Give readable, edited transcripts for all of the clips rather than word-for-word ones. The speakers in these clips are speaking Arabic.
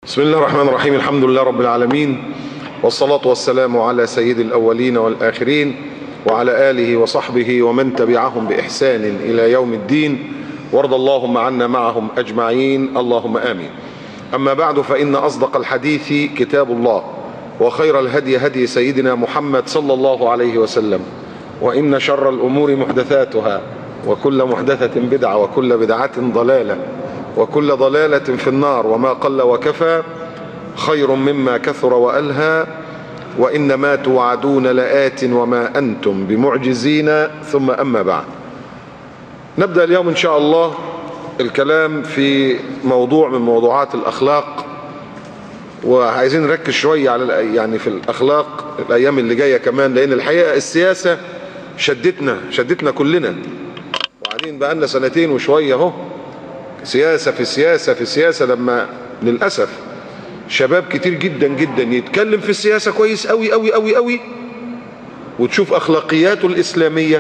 بسم الله الرحمن الرحيم. الحمد لله رب العالمين، والصلاة والسلام على سيد الأولين والآخرين وعلى آله وصحبه ومن تبعهم بإحسان إلى يوم الدين، وارض اللهم عنا معهم أجمعين، اللهم آمين. أما بعد، فإن أصدق الحديث كتاب الله، وخير الهدي هدي سيدنا محمد صلى الله عليه وسلم، وإن شر الأمور محدثاتها، وكل محدثة بدعة، وكل بدعة ضلالة، وكل ضلالة في النار. وما قل وكفى خير مما كثر وألهى، وإنما توعدون لآت وما أنتم بمعجزين. ثم أما بعد، نبدأ اليوم إن شاء الله الكلام في موضوع من موضوعات الأخلاق، وعايزين نركز شوية على في الأخلاق الأيام اللي جاية كمان، لأن الحقيقة السياسة شدتنا كلنا، وقاعدين بقالنا سنتين وشوية اهو سياسة في سياسة في سياسة، لما للأسف شباب كتير جدا جدا يتكلم في السياسة كويس قوي قوي قوي قوي، وتشوف أخلاقياته الإسلامية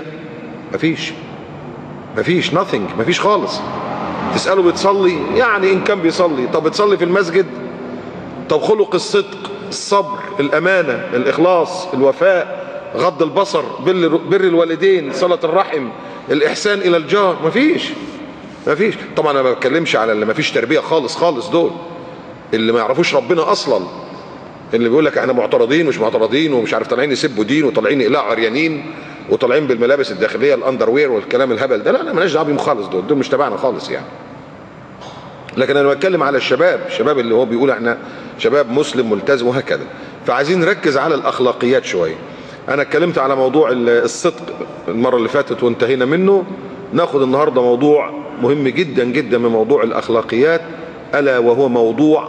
مفيش nothing، مفيش خالص. تسأله بتصلي؟ يعني إن كان بيصلي. طب بتصلي في المسجد؟ طب خلق الصدق، الصبر، الأمانة، الإخلاص، الوفاء، غض البصر، بر الوالدين، صلة الرحم، الإحسان إلى الجار؟ مفيش. طبعا انا ما بتكلمش على اللي ما فيش تربيه خالص، دول اللي ما يعرفوش ربنا اصلا، اللي بيقول لك احنا معترضين مش معترضين ومش عارف، طالعين يسبوا دين، وطالعين يقلعوا عريانين، وطالعين بالملابس الداخليه الاندر وير والكلام الهبل ده. لا مالناش دعوه بيهم خالص، دول مش تبعنا خالص يعني. لكن انا بتكلم على الشباب اللي هو بيقول احنا شباب مسلم ملتزم وهكذا. فعايزين نركز على الاخلاقيات شويه. انا اتكلمت على موضوع الصدق المره اللي فاتت وانتهينا منه. ناخد النهارده موضوع مهم جدا جدا من موضوع الأخلاقيات، ألا وهو موضوع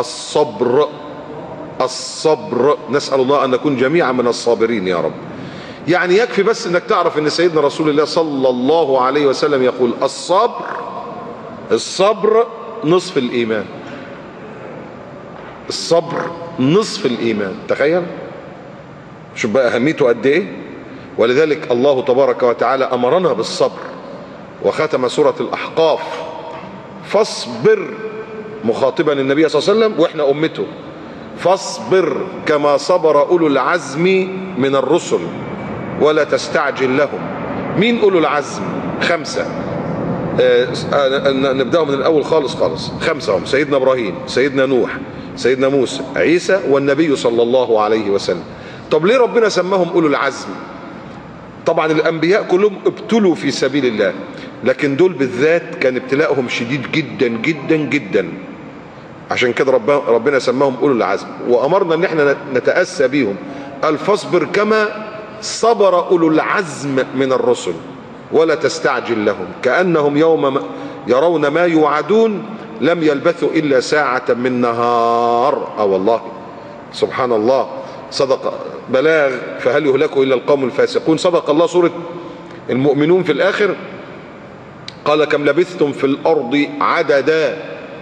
الصبر. نسأل الله أن نكون جميعا من الصابرين يا رب. يعني يكفي بس أنك تعرف أن سيدنا رسول الله صلى الله عليه وسلم يقول الصبر نصف الإيمان. الصبر نصف الإيمان، تخيل. شوف بقى أهميته قد إيه. ولذلك الله تبارك وتعالى أمرنا بالصبر، وختم سورة الأحقاف فاصبر، مخاطبا النبي صلى الله عليه وسلم واحنا أمته، فاصبر كما صبر أولو العزم من الرسل ولا تستعجل لهم. مين أولو العزم؟ 5. نبدأ من الأول خالص. 5 هم: سيدنا إبراهيم، سيدنا نوح، سيدنا موسى، عيسى، والنبي صلى الله عليه وسلم. طب ليه ربنا سماهم أولو العزم؟ طبعا الأنبياء كلهم ابتلوا في سبيل الله، لكن دول بالذات كان ابتلاءهم شديد جدا جدا جدا، عشان كده ربنا سماهم أولو العزم، وأمرنا ان احنا نتأسى بيهم. قال فاصبر كما صبر أولو العزم من الرسل ولا تستعجل لهم كأنهم يوم يرون ما يوعدون لم يلبثوا إلا ساعة من نهار. والله سبحان الله، صدق بلاغ فهل يهلك إلا القوم الفاسقون. صدق الله. سورة المؤمنون في الآخر قال كم لبثتم في الأرض عدد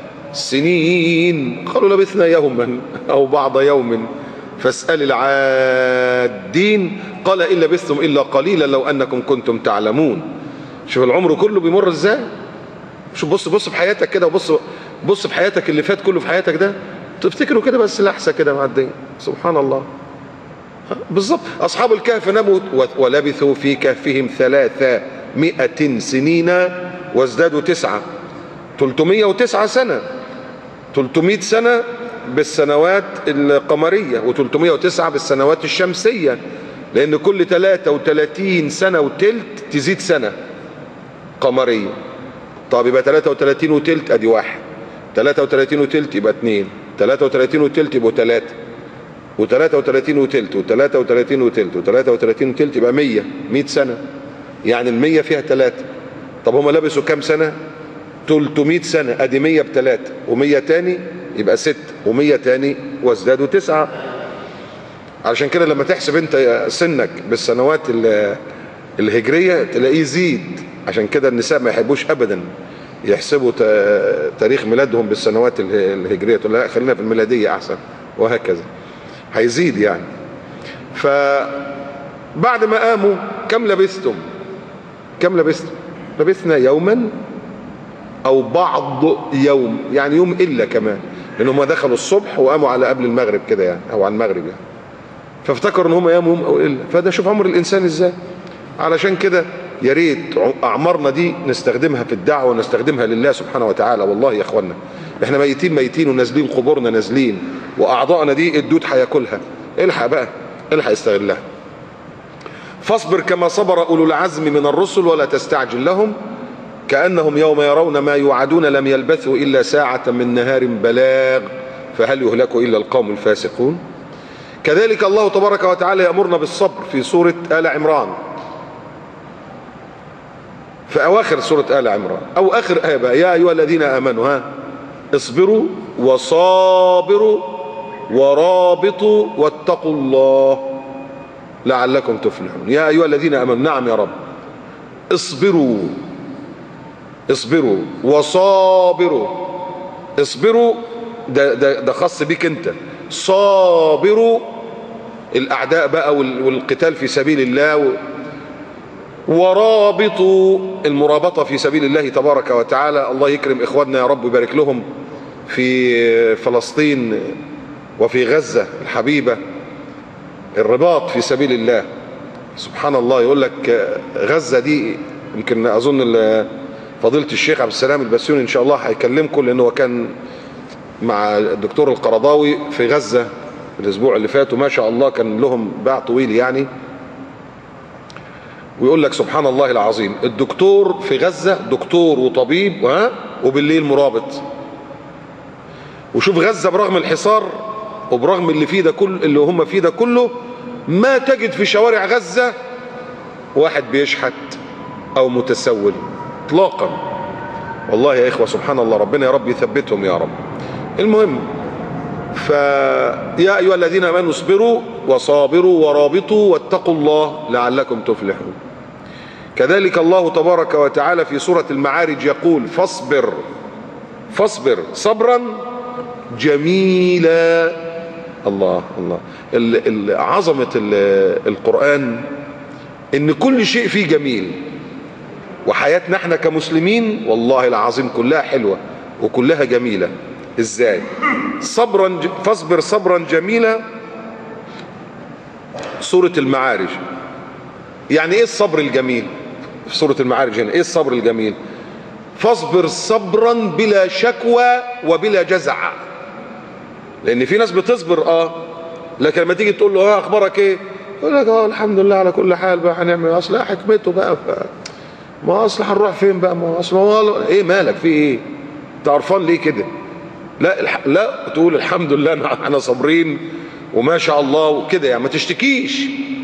سنين؟ قالوا لبثنا يوما أو بعض يوم فاسأل العادين. قال إن لبثتم إلا قليلا لو أنكم كنتم تعلمون. شوف العمر كله بيمر ازاي. شوف بص في حياتك كده، وبص في حياتك اللي فات كله في حياتك ده، تفتكروا كده بس لحظة كده معدية. سبحان الله. بالظبط. أصحاب الكهف نموا ولبثوا في كهفهم 300 سنين وازدادوا 9. 309 سنة. 300 سنة بالسنوات القمرية، و309 بالسنوات الشمسية، لأن كل 33 سنة وتلت تزيد سنة قمرية. طب يبقى 33 وتلت أدي 1، 33 وتلت يبقى 2، 33 وتلت يبقوا 3، و33 وتلت، و33 وتلت، و33 وتلت يبقى 100 سنة. يعني ال100 فيها 3. طب هم لبسوا كام سنة؟ 300 سنة. ادي 100 ب3، و100 تاني يبقى 6، و100 تاني وازدادوا 9. علشان كده لما تحسب انت سنك بالسنوات الهجرية تلاقيه يزيد. عشان كده النساء ما يحبوش ابدا يحسبوا تاريخ ميلادهم بالسنوات الهجرية، تقول لا خلينا في الميلادية احسن، وهكذا هيزيد يعني. فبعد ما قاموا كم لبثتم؟ لبثنا يوما او بعض يوم، يعني يوم الا كمان. لأنهم دخلوا الصبح وقاموا على قبل المغرب كده يعني، أو على المغرب يعني، فافتكروا ان هم يومهم او الا. فده شوف عمر الانسان ازاي. علشان كده يا ريت اعمارنا دي نستخدمها في الدعوه ونستخدمها لله سبحانه وتعالى. والله يا اخوانا احنا ميتين ونازلين قبورنا نازلين، واعضائنا دي الدود هياكلها. الحق بقى، الحق استغلها. فاصبر كما صبر اولو العزم من الرسل ولا تستعجل لهم كانهم يوم يرون ما يوعدون لم يلبثوا الا ساعه من نهار بلاغ فهل يهلك الا القوم الفاسقون. كذلك الله تبارك وتعالى يأمرنا بالصبر في سورة آل عمران، في أواخر سورة آل عمران أو آخر آية بقى، يا أيها الذين آمنوا اصبروا وصابروا ورابطوا واتقوا الله لعلكم تفلحون. يا أيها الذين آمنوا، نعم يا رب، اصبروا وصابروا. اصبروا ده خاص بيك انت. صابروا الاعداء بقى والقتال في سبيل الله، ورابطوا المرابطة في سبيل الله تبارك وتعالى. الله يكرم اخواننا يا رب ويبارك لهم في فلسطين وفي غزة الحبيبة، الرباط في سبيل الله. سبحان الله، يقول لك غزة دي يمكن اظن فضيلة الشيخ عبد السلام البسيوني ان شاء الله هيكلمكم، لانه هو كان مع الدكتور القرضاوي في غزة الاسبوع اللي فات، وما شاء الله كان لهم باع طويل يعني. ويقول لك سبحان الله العظيم، الدكتور في غزة دكتور وطبيب وبالليل مرابط. وشوف غزة برغم الحصار وبرغم اللي هم فيه ده كله، ما تجد في شوارع غزة واحد بيشحت او متسول اطلاقا. والله يا اخوة سبحان الله، ربنا يا رب يثبتهم يا رب. المهم، فيا أيها الذين آمنوا اصبروا وصابروا ورابطوا واتقوا الله لعلكم تفلحون. كذلك الله تبارك وتعالى في سورة المعارج يقول فاصبر صبرا جميلا. الله عظمة القرآن ان كل شيء فيه جميل، وحياتنا احنا كمسلمين والله العظيم كلها حلوة وكلها جميلة. ازاي؟ فاصبر صبرا جميلا. سورة المعارج. يعني ايه الصبر الجميل في سورة المعارج هنا؟ ايه الصبر الجميل؟ فاصبر صبرا بلا شكوى وبلا جزع. لان في ناس بتصبر لكن لما تيجي تقول له اخبارك ايه، يقول لك الحمد لله على كل حال بقى، هنعمل اصل حكمته بقى، ما اصل هنروح فين بقى، ما اصل ايه مالك في ايه، انت قرفان ليه كده؟ لا تقول الحمد لله احنا صابرين وما شاء الله وكده يعني، ما تشتكيش.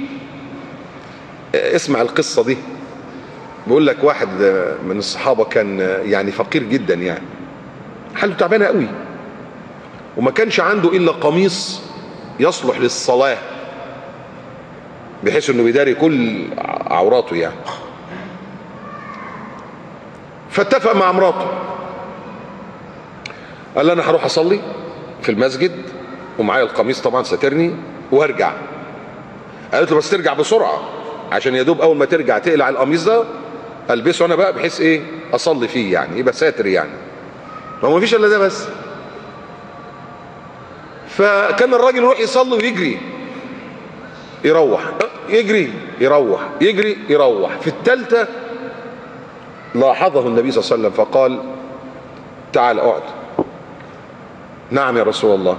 اسمع القصة دي. بيقول لك واحد من الصحابة كان يعني فقير جدا يعني، حاله تعبانة قوي، وما كانش عنده الا قميص يصلح للصلاة بحيث انه بيداري كل عوراته يعني. فاتفق مع مراته، قال لي انا هروح اصلي في المسجد ومعايا القميص طبعا ساترني وهرجع. قالت له بس ترجع بسرعه عشان يا دوب اول ما ترجع تقلع القميص ده البسه انا بقى بحيث ايه اصلي فيه يعني، يبقى ساتر يعني. ما فيش الا ده بس. فكان الراجل يروح يصلي ويجري يروح، يجري يروح، يجري يروح. في الثالثه لاحظه النبي صلى الله عليه وسلم فقال تعال اقعد. نعم يا رسول الله.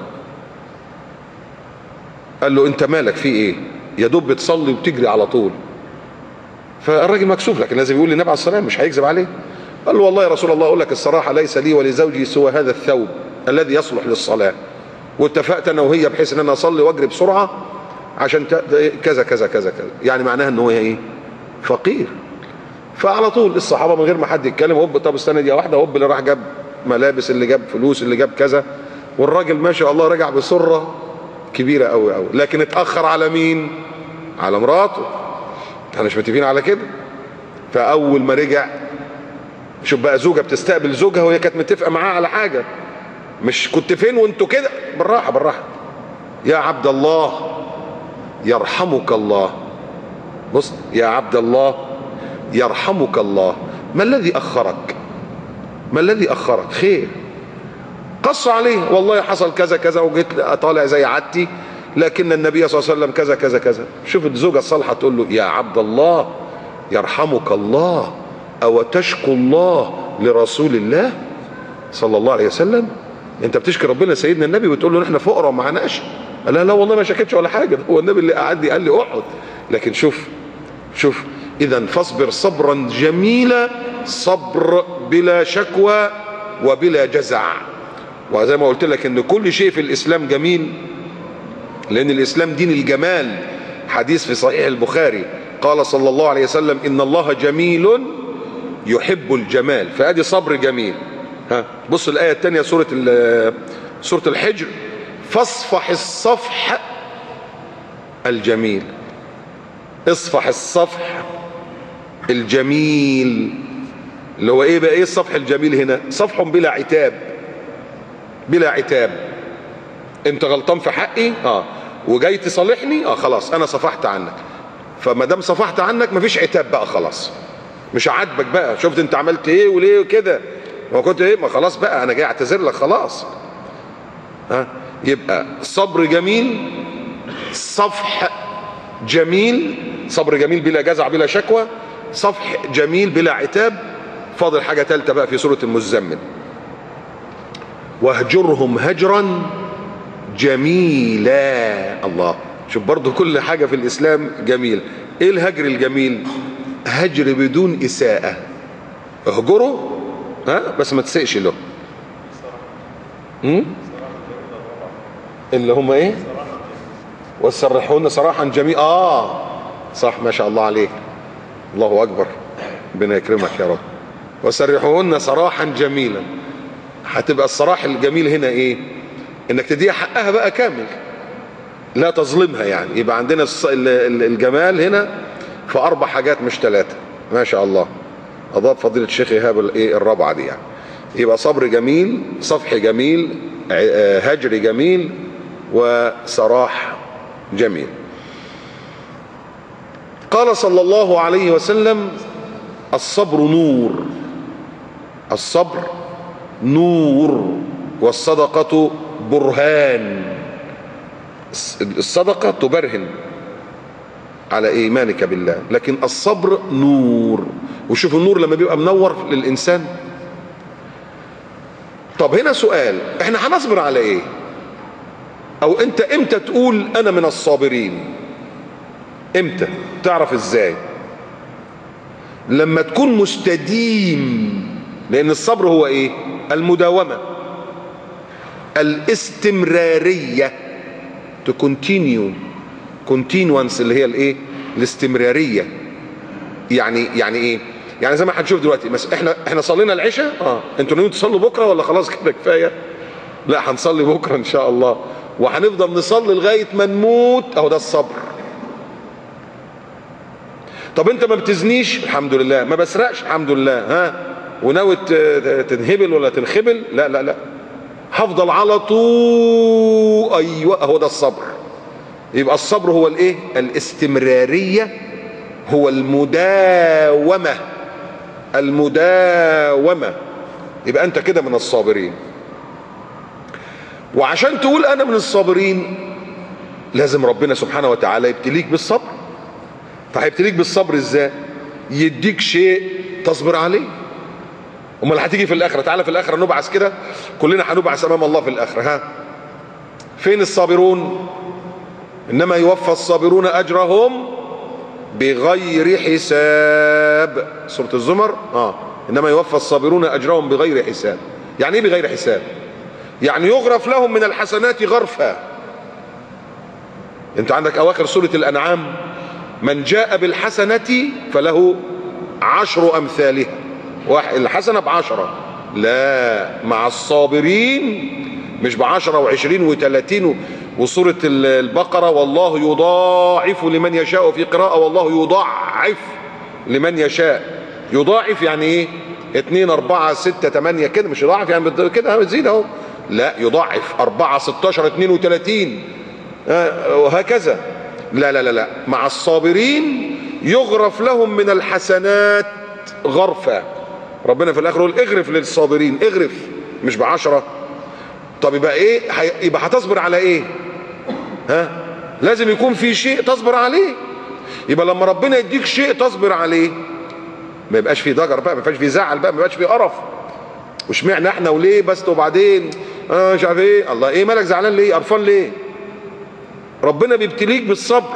قال له انت مالك في ايه؟ يا دوب بتصلي وبتجري على طول. فالراجل مكسوف، لكن لازم يقول للنبي عليه الصلاه والسلام، مش هيكذب عليه. قال له والله يا رسول الله اقول لك الصراحه ليس لي ولزوجي سوى هذا الثوب الذي يصلح للصلاه، واتفقت انا وهي بحيث ان انا اصلي واجري بسرعه عشان كذا كذا كذا كذا. يعني معناها ان هو ايه؟ فقير. فعلى طول الصحابه من غير ما حد يتكلم، هوب طب استنى دقيقه واحده، هوب اللي راح جاب ملابس، اللي جاب فلوس، اللي جاب كذا، والراجل ما شاء الله رجع بسره كبيره قوي قوي. لكن اتاخر على مين؟ على مراته. احنا مش متفقين على كده. فاول ما رجع، شوف بقى زوجه بتستقبل زوجها وهي كانت متفقه معاه على حاجه، مش كنت فين وانتوا كده، بالراحه بالراحه. يا عبد الله يرحمك الله. بص يا عبد الله يرحمك الله، ما الذي اخرك؟ ما الذي اخرك؟ خير. قص عليه والله حصل كذا كذا وجيت طالع زي عادتي، لكن النبي صلى الله عليه وسلم كذا كذا كذا. شوف الزوجة الصالحة تقول له يا عبد الله يرحمك الله، أو تشكو الله لرسول الله صلى الله عليه وسلم؟ انت بتشكي ربنا سيدنا النبي وتقول له احنا فقراء ومعناش؟ لا لا والله ما شكيتش ولا حاجة، هو النبي اللي قعد قال لي اقعد. لكن شوف اذا فاصبر صبرا جميلا، صبر بلا شكوى وبلا جزع. وزي ما قلت لك ان كل شيء في الاسلام جميل، لان الاسلام دين الجمال. حديث في صحيح البخاري قال صلى الله عليه وسلم ان الله جميل يحب الجمال، فادي صبر جميل. ها بص الايه الثانيه سوره الحجر، فاصفح الصفح الجميل. اصفح الصفح الجميل اللي هو ايه بقى؟ ايه الصفح الجميل هنا؟ صفح بلا عتاب، بلا عتاب. انت غلطان في حقي وجاي تصالحني خلاص انا صفحت عنك، فما دام صفحت عنك مفيش عتاب بقى، خلاص مش عاجبك بقى، شفت انت عملت ايه وليه وكده، ما كنت ايه، ما خلاص بقى انا جاي اعتذر لك خلاص. يبقى صبر جميل، صفح جميل، صبر جميل بلا جزع بلا شكوى، صفح جميل بلا عتاب. فاضل حاجة ثالثة بقى في سورة المزمل، واهجرهم هجرا جميلا. الله، شوف برضو كل حاجة في الإسلام جميل. ايه الهجر الجميل؟ هجر بدون إساءة، اهجره بس ما تسئش له. اللي هم ايه؟ وسرحونا سراحا جميلا. صح، ما شاء الله عليك، الله اكبر، ربنا يكرمك يا رب. وسرحوهن سراحا جميلا. هتبقى السراح الجميل هنا ايه؟ انك تديها حقها بقى كامل، لا تظلمها. يعني يبقى عندنا الجمال هنا في 4 حاجات مش 3. ما شاء الله، اضاف فضيلة الشيخ ايهاب الرابعة دي. يعني يبقى صبر جميل، صفح جميل، هجر جميل، وسراح جميل. قال صلى الله عليه وسلم الصبر نور، الصبر نور، والصدقة برهان. الصدقة تبرهن على ايمانك بالله، لكن الصبر نور. وشوف النور لما بيبقى منور للإنسان. طب هنا سؤال، احنا هنصبر على ايه؟ او انت امتى تقول انا من الصابرين؟ امتى تعرف ازاي؟ لما تكون مستديم، لان الصبر هو ايه؟ المداومة، الاستمرارية، تكونتينيو، كونتينوانس اللي هي الايه؟ الاستمرارية. يعني ايه؟ يعني زي ما هنشوف دلوقتي مثلا احنا صلينا العشاء، انتوا ناويين تصلوا بكره ولا خلاص كده كفايه؟ لا، هنصلي بكره ان شاء الله، وهنفضل نصلي لغايه ما نموت. اهو ده الصبر. طب انت ما بتزنيش؟ الحمد لله. ما بسرقش؟ الحمد لله. وناوي تنهبل ولا تنخبل؟ لا لا لا، هفضل على طول. ايوه، اهو ده الصبر. يبقى الصبر هو الايه؟ الاستمراريه، هو المداومه، المداومه. يبقى انت كده من الصابرين. وعشان تقول انا من الصابرين لازم ربنا سبحانه وتعالى يبتليك بالصبر. فهيبتليك بالصبر ازاي؟ يديك شيء تصبر عليه. امال هتيجي في الاخره؟ تعالى في الاخره نبعث كده، كلنا هنبعث امام الله في الاخره. فين الصابرون؟ انما يوفى الصابرون اجرهم بغير حساب. سورة الزمر. انما يوفى الصابرون اجرهم بغير حساب. يعني ايه بغير حساب؟ يعني يغرف لهم من الحسنات غرفا. انت عندك اواخر سورة الانعام، من جاء بالحسنة فله 10 امثالها. الحسنة ب10. لا، مع الصابرين مش ب10 و20 و30. وسورة البقرة والله يضاعف لمن يشاء، في قراءة والله يضاعف لمن يشاء. يضاعف يعني ايه؟ 2 4 6 8 كده، مش يضاعف يعني كده بتزيد اهو. لا، يضاعف 4 16 32 وهكذا. لا لا لا لا، مع الصابرين يغرف لهم من الحسنات غرفة. ربنا في الاخر يقول اغرف للصابرين، اغرف، مش ب10. طب يبقى ايه؟ يبقى هتصبر على ايه؟ ها؟ لازم يكون في شيء تصبر عليه. يبقى لما ربنا يديك شيء تصبر عليه ما يبقاش فيه ضجر بقى، ما يبقاش فيه زعل بقى، ما يبقاش فيه قرف. واشمعنى احنا وليه بس وبعدين مش عارف ايه. الله، ايه مالك زعلان ليه؟ قرفان ليه؟ ربنا بيبتليك بالصبر.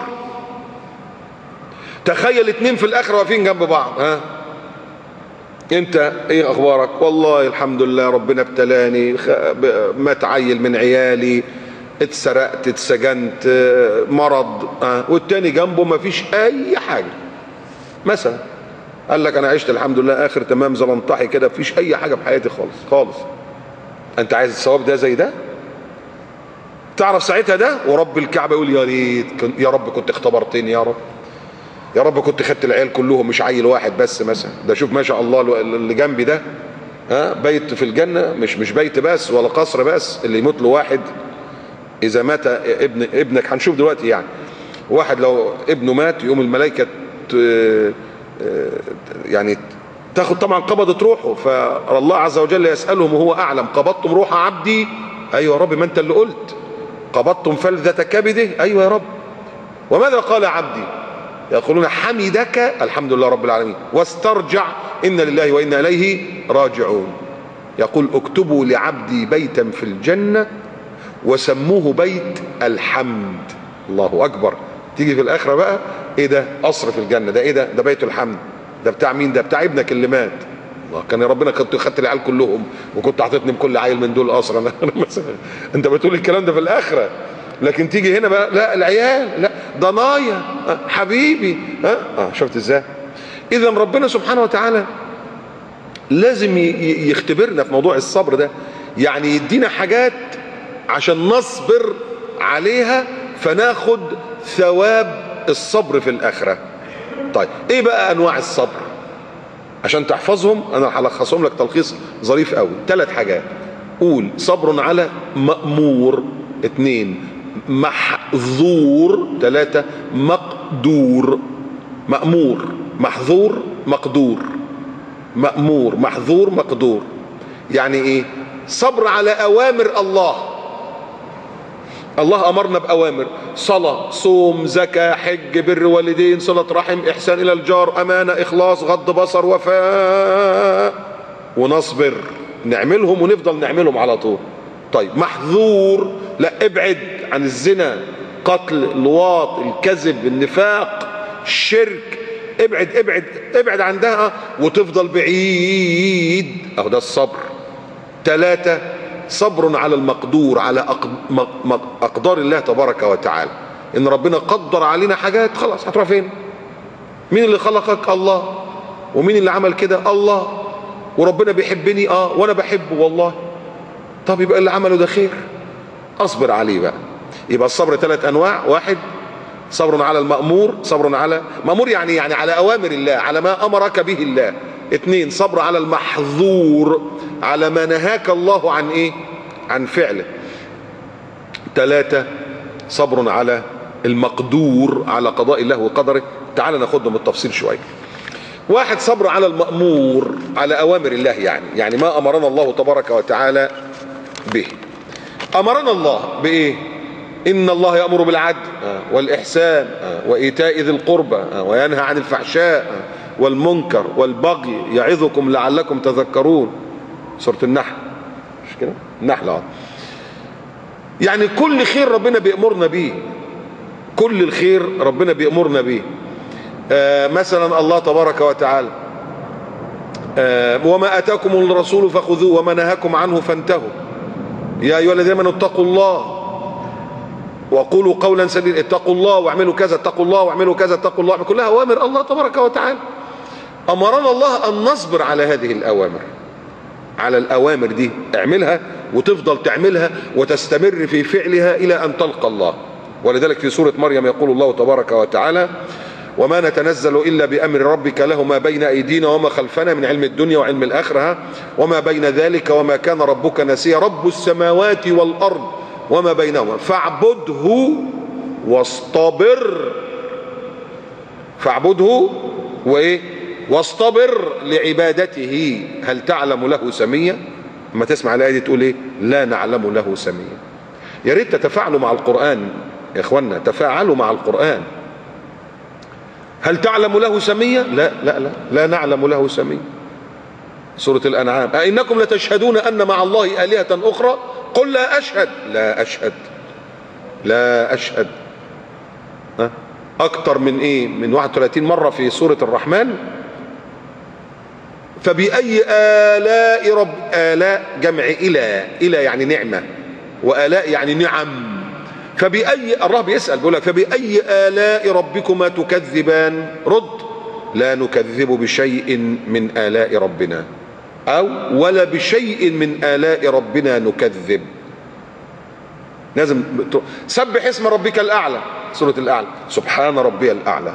تخيل اتنين في الاخره واقفين جنب بعض، ها؟ انت ايه اخبارك؟ والله الحمد لله ربنا ابتلاني، مات عيل من عيالي، اتسرقت، اتسجنت، مرض. والتاني جنبه ما فيش اي حاجه مثلا، قال لك انا عشت الحمد لله اخر تمام زلنطحي كده، مفيش اي حاجه في حياتي خالص خالص. انت عايز الثواب ده زي ده؟ تعرف ساعتها ده ورب الكعبه يقول يا ريت يا رب كنت اختبرتني، يا رب يا رب كنت خدت العيال كلهم مش عيل واحد بس مثلا. ده شوف ما شاء الله اللي جنبي ده، بيت في الجنه، مش بيت بس ولا قصر بس، اللي يموت له واحد اذا مات ابنك، هنشوف دلوقتي يعني، واحد لو ابنه مات يقوم الملائكه يعني تاخد طبعا قبضت روحه، فالله عز وجل يسألهم وهو أعلم قبضتم روح عبدي؟ أيوة يا رب، ما أنت اللي قلت. قبضتم فلذة كبده؟ أيوة يا رب. وماذا قال عبدي؟ يقولون حمدك الحمد لله رب العالمين واسترجع إن لله وإنا إليه راجعون. يقول اكتبوا لعبدي بيتا في الجنة وسموه بيت الحمد. الله أكبر. تيجي في الآخرة بقى ايه ده؟ قصر في الجنة، ده ايه ده؟ ده بيت الحمد. ده بتاع مين؟ ده بتاع ابنك اللي مات. الله، كان ربنا كنت خدت العيال كلهم وكنت حاططني بكل عيل من دول قصر. انا مثلا انت بتقول الكلام ده في الاخره، لكن تيجي هنا بقى لا العيال لا ضنايا حبيبي. شفت ازاي؟ اذا ربنا سبحانه وتعالى لازم يختبرنا في موضوع الصبر ده، يعني يدينا حاجات عشان نصبر عليها فناخد ثواب الصبر في الاخره. طيب ايه بقى انواع الصبر عشان تحفظهم؟ انا هلخصهم لك تلخيص ظريف قوي. 3 حاجات. قول صبر على مأمور، 2 محظور، 3 مقدور. مأمور، محظور، مقدور. مأمور، محظور، مقدور. يعني ايه؟ صبر على اوامر الله. الله امرنا باوامر، صلاة، صوم، زكاة، حج، بر والدين، صلة رحم، احسان الى الجار، امانة، اخلاص، غض بصر، وفاء، ونصبر نعملهم ونفضل نعملهم على طول. طيب محظور، لا ابعد عن الزنا، قتل، لواط، الكذب، النفاق، الشرك، ابعد ابعد ابعد عن ده وتفضل بعيد. اهو ده الصبر. 3 صبر على المقدور، على أقدار الله تبارك وتعالى. إن ربنا قدر علينا حاجات خلاص هتروح فين؟ مين اللي خلقك؟ الله. ومين اللي عمل كده؟ الله. وربنا بيحبني وأنا بحبه والله. طب يبقى اللي عمله ده خير، أصبر عليه بقى. يبقى الصبر 3 أنواع. 1 صبر على المأمور، صبر على مأمور يعني على أوامر الله، على ما أمرك به الله. 2 صبر على المحظور، على ما نهاك الله عن ايه؟ عن فعله. 3 صبر على المقدور، على قضاء الله وقدره. تعال ناخدهم بالتفصيل شويه. 1 صبر على المأمور، على اوامر الله، يعني ما امرنا الله تبارك وتعالى به. امرنا الله بايه؟ ان الله يأمر بالعدل والاحسان وايتاء ذي القربى وينهى عن الفحشاء والمنكر والبغي يعظكم لعلكم تذكرون. سورة النحل، مش كده؟ النحل. يعني كل خير ربنا بيأمرنا بيه، كل الخير ربنا بيأمرنا بيه. مثلا الله تبارك وتعالى وما آتاكم الرسول فخذوه وما نهاكم عنه فانتهوا يا أيها الذين آمنوا اتقوا الله وقولوا قولا سديدا. اتقوا الله واعملوا كذا، اتقوا الله واعملوا كذا، اتقوا الله، كلها أوامر الله تبارك وتعالى. أمرنا الله أن نصبر على هذه الأوامر، على الأوامر دي اعملها وتفضل تعملها وتستمر في فعلها إلى أن تلقى الله. ولذلك في سورة مريم يقول الله تبارك وتعالى وما نتنزل إلا بأمر ربك له ما بين أيدينا وما خلفنا من علم الدنيا وعلم الآخرة وما بين ذلك وما كان ربك نسيا رب السماوات والأرض وما بينهما فاعبده واصطبر. فاعبده وايه؟ واصطبر لعبادته هل تعلم له سميا. لما تسمع الآية دي تقول ايه؟ لا نعلم له سميا. يا ريت تتفاعلوا مع القرآن يا اخوانا، تفاعلوا مع القرآن. هل تعلم له سميا؟ لا لا لا، لا نعلم له سميا. سورة الأنعام: أئنكم لتشهدون أن مع الله آلهة أخرى قل لا أشهد. لا أشهد، لا أشهد. أكتر من إيه؟ من 31 مرة في سورة الرحمن. فبأي آلاء رب، آلاء جمع إلى يعني نعمة، وآلاء يعني نعم. فبأي، الرب يسأل بيقول لك فبأي آلاء ربكما تكذبان؟ رد: لا نكذب بشيء من آلاء ربنا، أو ولا بشيء من آلاء ربنا نكذب. لازم سبح اسم ربك الأعلى، سورة الأعلى: سبحان ربي الأعلى،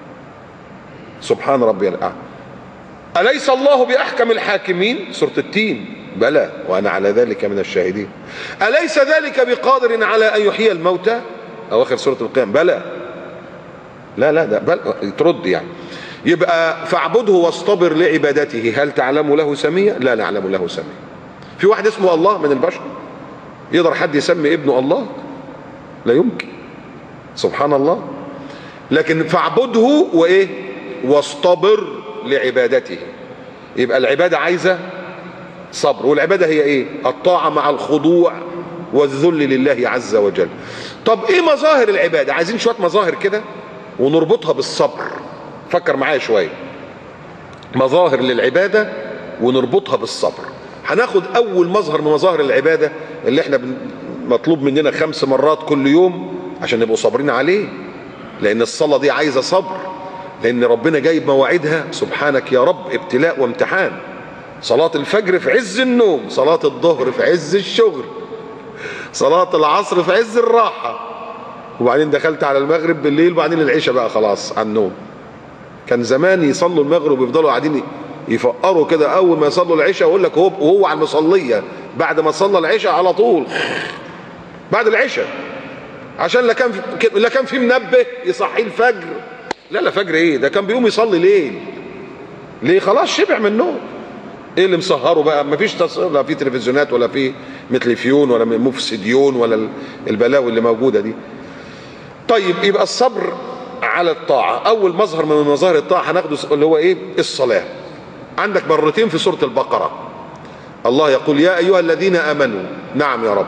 سبحان ربي الأعلى. أليس الله بأحكم الحاكمين؟ سورة التين: بلى وأنا على ذلك من الشاهدين. أليس ذلك بقادر على أن يحيي الموتى؟ أواخر سورة القيامة: بلى. لا لا، ده بل ترد يعني. يبقى فاعبده واصطبر لعبادته. هل تعلم له سميا؟ لا نعلم له سميا. في واحد اسمه الله من البشر؟ يقدر حد يسمي ابنه الله؟ لا يمكن، سبحان الله. لكن فاعبده وايه؟ واصطبر لعبادته. يبقى العبادة عايزة صبر، والعبادة هي ايه؟ الطاعة مع الخضوع والذل لله عز وجل. طب ايه مظاهر العبادة؟ عايزين شوية مظاهر كده ونربطها بالصبر. فكر معايا شوية مظاهر للعبادة ونربطها بالصبر. هناخد اول مظهر من مظاهر العبادة اللي احنا مطلوب مننا 5 مرات كل يوم عشان نبقوا صابرين عليه، لان الصلاة دي عايزة صبر، لان ربنا جايب مواعيدها سبحانك يا رب ابتلاء وامتحان. صلاة الفجر في عز النوم، صلاة الظهر في عز الشغل، صلاة العصر في عز الراحة، وبعدين دخلت على المغرب بالليل، وبعدين العشاء بقى خلاص على النوم. كان زمان يصلوا المغرب ويفضلوا قاعدين يفقروا كده، اول ما يصلوا العشاء يقول لك وهو على المصلية بعد ما صلى العشاء على طول بعد العشاء، عشان لا كان في منبه يصحي الفجر. لا لا، فجر ايه ده؟ كان بيقوم يصلي ليل. ليه؟ خلاص شبع من النوم. ايه اللي مسهره بقى؟ مفيش لا في تلفزيونات ولا في متلفيون ولا مفسديون ولا البلاوي اللي موجوده دي. طيب يبقى الصبر على الطاعه اول مظهر من مظاهر الطاعه هناخده اللي هو ايه؟ الصلاه. عندك مرتين في سوره البقره الله يقول: يا ايها الذين امنوا، نعم يا رب،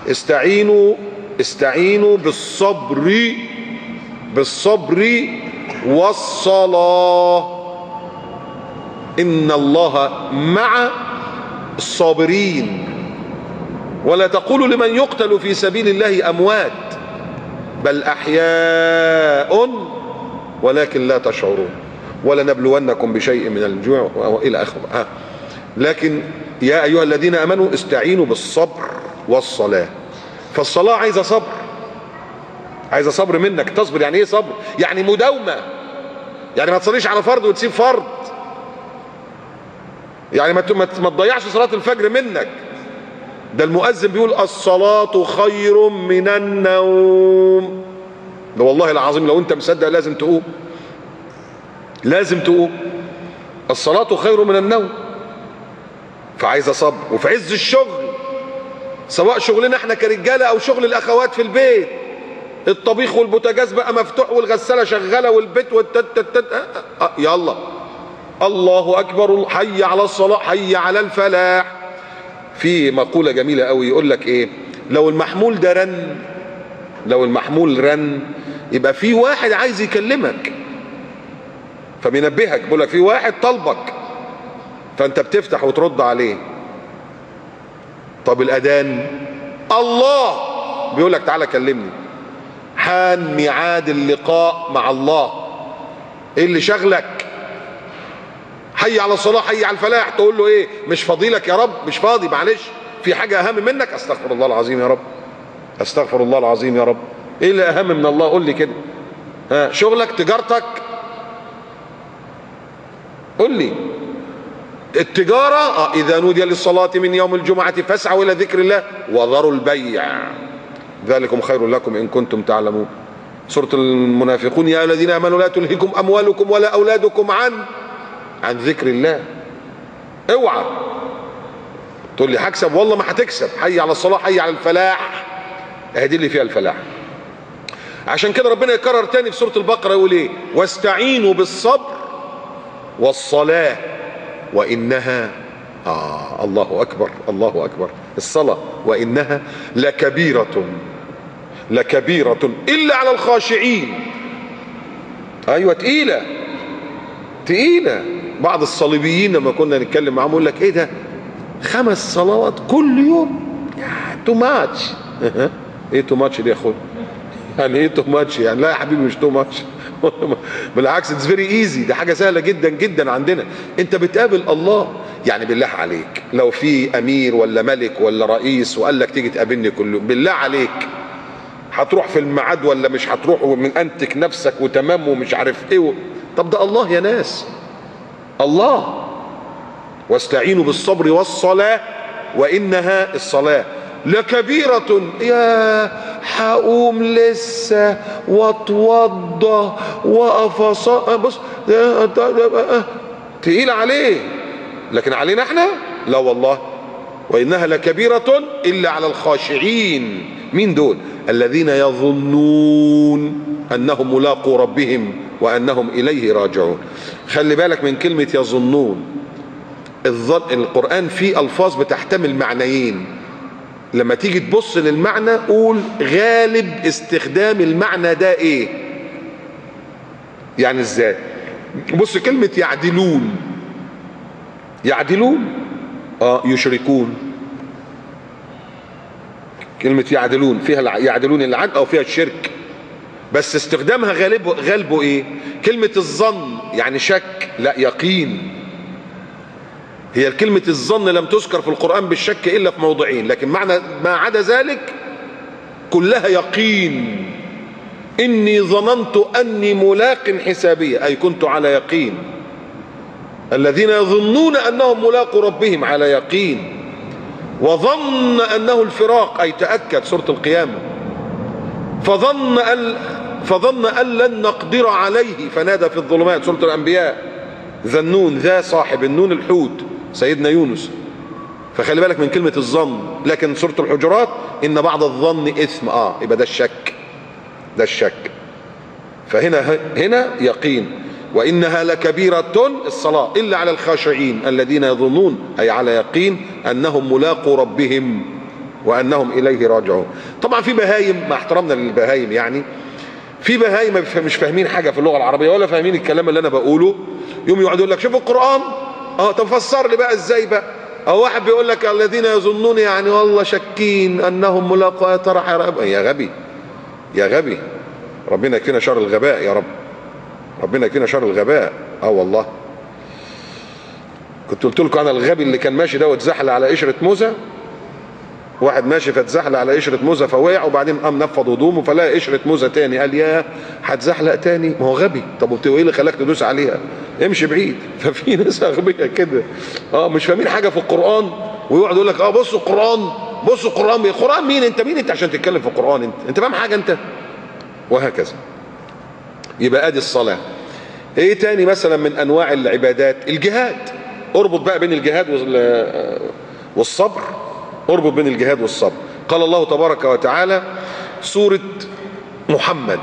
استعينوا بالصبر والصلاه إن الله مع الصابرين ولا تقولوا لمن يقتل في سبيل الله أموات بل أحياء ولكن لا تشعرون ولنبلونكم بشيء من الجوع وإلى آخره. لكن يا أيها الذين آمنوا استعينوا بالصبر والصلاة. فالصلاة عايزة صبر، عايزة صبر منك. تصبر يعني إيه صبر؟ يعني مداومة، يعني ما تصليش على فرض وتسيب فرض، يعني ما تضيعش صلاة الفجر منك. ده المؤذن بيقول: الصلاة خير من النوم. ده والله العظيم لو انت مصدق لازم تقوم، لازم تقوم. الصلاة خير من النوم. فعايزة صبر. وفي عز الشغل، سواء شغلنا احنا كرجالة او شغل الاخوات في البيت، الطبيخ والبوتاجاز بقى مفتوح والغسالة شغالة والبيت يلا الله اكبر، حي على الصلاة، حي على الفلاح. في مقولة جميلة قوي يقول لك ايه؟ لو المحمول ده رن، لو المحمول رن يبقى في واحد عايز يكلمك فبينبهك، بيقول لك في واحد طلبك، فانت بتفتح وترد عليه. طب الاذان الله بيقول لك تعالى كلمني، حان ميعاد اللقاء مع الله، ايه اللي شغلك؟ حي على الصلاة، حي على الفلاح، تقول له ايه؟ مش فاضي لك يا رب، مش فاضي، معلش في حاجة اهم منك. استغفر الله العظيم يا رب، استغفر الله العظيم يا رب. ايه اللي اهم من الله؟ قول لي كده. شغلك، تجارتك، قول لي. التجارة اذا نودي للصلاة من يوم الجمعة فاسعوا الى ذكر الله وذروا البيع ذلكم خير لكم ان كنتم تعلمون. سورة المنافقون: يا الذين امنوا لا تلهكم اموالكم ولا اولادكم عن ذكر الله. اوعى. تقول لي هكسب، والله ما هتكسب. حي على الصلاة، حي على الفلاح، دي اللي فيها الفلاح. عشان كده ربنا يكرر تاني في سورة البقرة يقول ايه؟ واستعينوا بالصبر والصلاة وإنها الله أكبر، الله أكبر. الصلاة وإنها لكبيرة إلا على الخاشعين. أيوة تقيلة تقيلة. بعض الصليبيين لما كنا نتكلم معاهم يقول لك ايه ده 5 صلوات كل يوم؟ تو ماتش. ايه تو ماتش دي يا اخويا؟ يعني ايه تو ماتش؟ يعني لا يا حبيبي مش تو ماتش. بالعكس اتس فيري ايزي، دي حاجه سهله جدا جدا عندنا. انت بتقابل الله، يعني بالله عليك لو في امير ولا ملك ولا رئيس وقال لك تيجي تقابلني كل يوم، بالله عليك هتروح في الميعاد ولا مش هتروح؟ ومن انتك نفسك وتمام ومش عارف ايه طب ده الله يا ناس، الله. واستعينوا بالصبر والصلاه وانها الصلاه لكبيرة. يا هقوم لسه واتوضى واقف بص تقيل عليه، لكن علينا احنا لا والله. وانها لكبيرة الا على الخاشعين. مين دول؟ الذين يظنون انهم ملاقو ربهم وانهم اليه راجعون. خلي بالك من كلمة يظنون. القرآن فيه الفاظ بتحتمل معنيين، لما تيجي تبص للمعنى قول غالب استخدام المعنى ده ايه. يعني ازاي؟ بص كلمة يعدلون، يعدلون يشركون. كلمة يعدلون فيها يعدلون العدل او فيها الشرك، بس استخدامها غالبه ايه؟ كلمة الظن يعني شك، لا يقين. هي كلمة الظن لم تذكر في القرآن بالشك إلا في موضعين، لكن معنى ما عدا ذلك كلها يقين. إني ظننت أني ملاق حسابية، أي كنت على يقين. الذين يظنون أنهم ملاقوا ربهم على يقين. وظن أنه الفراق، أي تأكد، سورة القيامة. فظن أن لن نقدر عليه فنادى في الظلمات، سورة الأنبياء. ذنون، ذا صاحب النون الحوت، سيدنا يونس. فخلي بالك من كلمة الظن. لكن سورة الحجرات إن بعض الظن إثم، يبقى ده الشك، ده الشك. فهنا يقين. وإنها لكبيرة الصلاة إلا على الخاشعين الذين يظنون، أي على يقين أنهم ملاقوا ربهم وأنهم إليه راجعون. طبعا في بهايم، مع احترامنا للبهايم، يعني في بهايم مش فاهمين حاجة في اللغة العربية ولا فاهمين الكلام اللي أنا بقوله، يوم يقعد يقول لك شوف القرآن طب فسر لي بقى ازاي بقى. او واحد بيقول لك الذين يظنون يعني والله شاكين انهم ملاقوا، يا ترى يا غبي يا غبي. ربنا يكفينا شر الغباء يا رب، ربنا يكفينا شر الغباء. والله كنت قلت لكم انا الغبي اللي كان ماشي ده واتزحل على قشرة موزة. واحد ماشي فاتزحل على قشرة موزة فوقع، وبعدين قام نفض هدومه فلاقي قشرة موزة تاني، قال ياه هتزحلق تاني؟ ما هو غبي. طب ايه اللي خلاك تدوس عليها؟ امشي بعيد. ففي ناس اغبياء كده مش فاهمين حاجه في القران، ويقعد يقول لك بصوا القران، بصوا القران. القران مين انت؟ مين انت عشان تتكلم في القران؟ انت فاهم حاجه انت؟ وهكذا. يبقى ادي الصلاه. ايه تاني مثلا من انواع العبادات؟ الجهاد. اربط بقى بين الجهاد والصبر، اربط بين الجهاد والصبر. قال الله تبارك وتعالى سورة محمد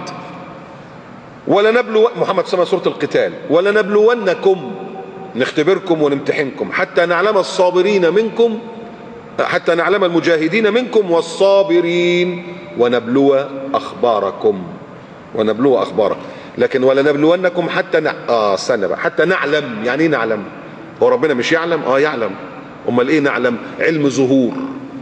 محمد سمى سورة القتال: ولنبلونكم، نختبركم ونمتحنكم حتى نعلم الصابرين منكم، حتى نعلم المجاهدين منكم والصابرين ونبلو أخباركم، ونبلو أخباركم. لكن ولنبلونكم حتى استنى بقى، حتى نعلم. يعني ايه نعلم؟ هو ربنا مش يعلم؟ يعلم. امال ايه نعلم؟ علم ظهور،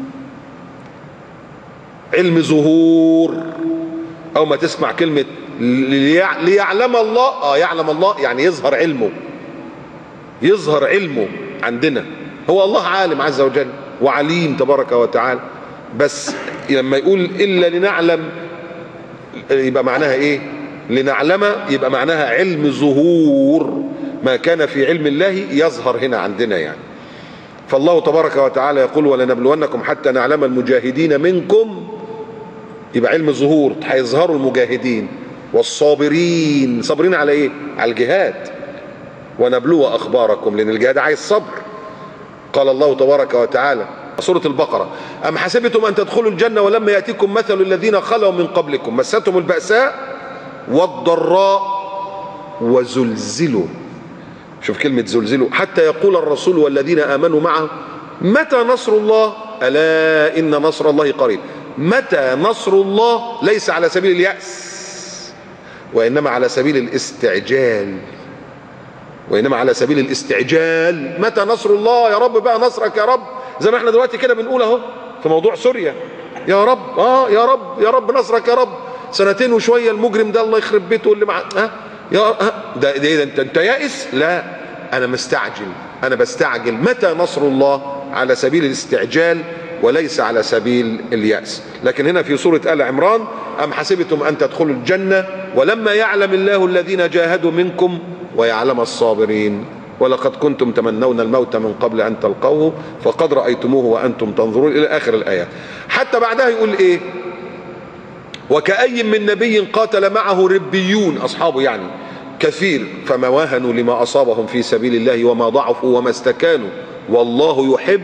علم ظهور. او ما تسمع كلمة ليعلم الله، يعلم الله يعني يظهر علمه، يظهر علمه عندنا. هو الله عالم عز وجل وعليم تبارك وتعالى، بس لما يقول إلا لنعلم يبقى معناها ايه؟ لنعلم يبقى معناها علم ظهور، ما كان في علم الله يظهر هنا عندنا يعني. فالله تبارك وتعالى يقول ولنبلونكم حتى نعلم المجاهدين منكم، يبقى علم ظهور، هيظهروا المجاهدين والصابرين. صابرين على ايه؟ على الجهاد. ونبلو اخباركم، لان الجهاد عايز صبر. قال الله تبارك وتعالى سورة البقرة. أم حسبتم أن تدخلوا الجنة ولما يأتيكم مثل الذين خلوا من قبلكم مستهم البأساء والضراء وزلزلوا. شوف كلمة زلزلوا، حتى يقول الرسول والذين آمنوا معه متى نصر الله، ألا إن نصر الله قريب. متى نصر الله ليس على سبيل اليأس، وإنما على سبيل الاستعجال، وإنما على سبيل الاستعجال. متى نصر الله؟ يا رب بقى نصرك يا رب، زي ما احنا دلوقتي كده بنقول اهو في موضوع سوريا، يا رب يا رب يا رب نصرك يا رب. سنتين وشويه المجرم ده الله يخرب بيته اللي معاه يا ده انت يائس؟ لا، انا مستعجل، انا بستعجل. متى نصر الله؟ على سبيل الاستعجال وليس على سبيل اليأس. لكن هنا في سورة آل عمران أم حسبتم أن تدخلوا الجنة ولما يعلم الله الذين جاهدوا منكم ويعلم الصابرين ولقد كنتم تمنون الموت من قبل أن تلقوه فقد رأيتموه وأنتم تنظرون إلى آخر الآيات. حتى بعدها يقول إيه؟ وكأي من نبي قاتل معه ربيون، أصحابه يعني، كثير فما واهنوا لما أصابهم في سبيل الله وما ضعفوا وما استكانوا والله يحب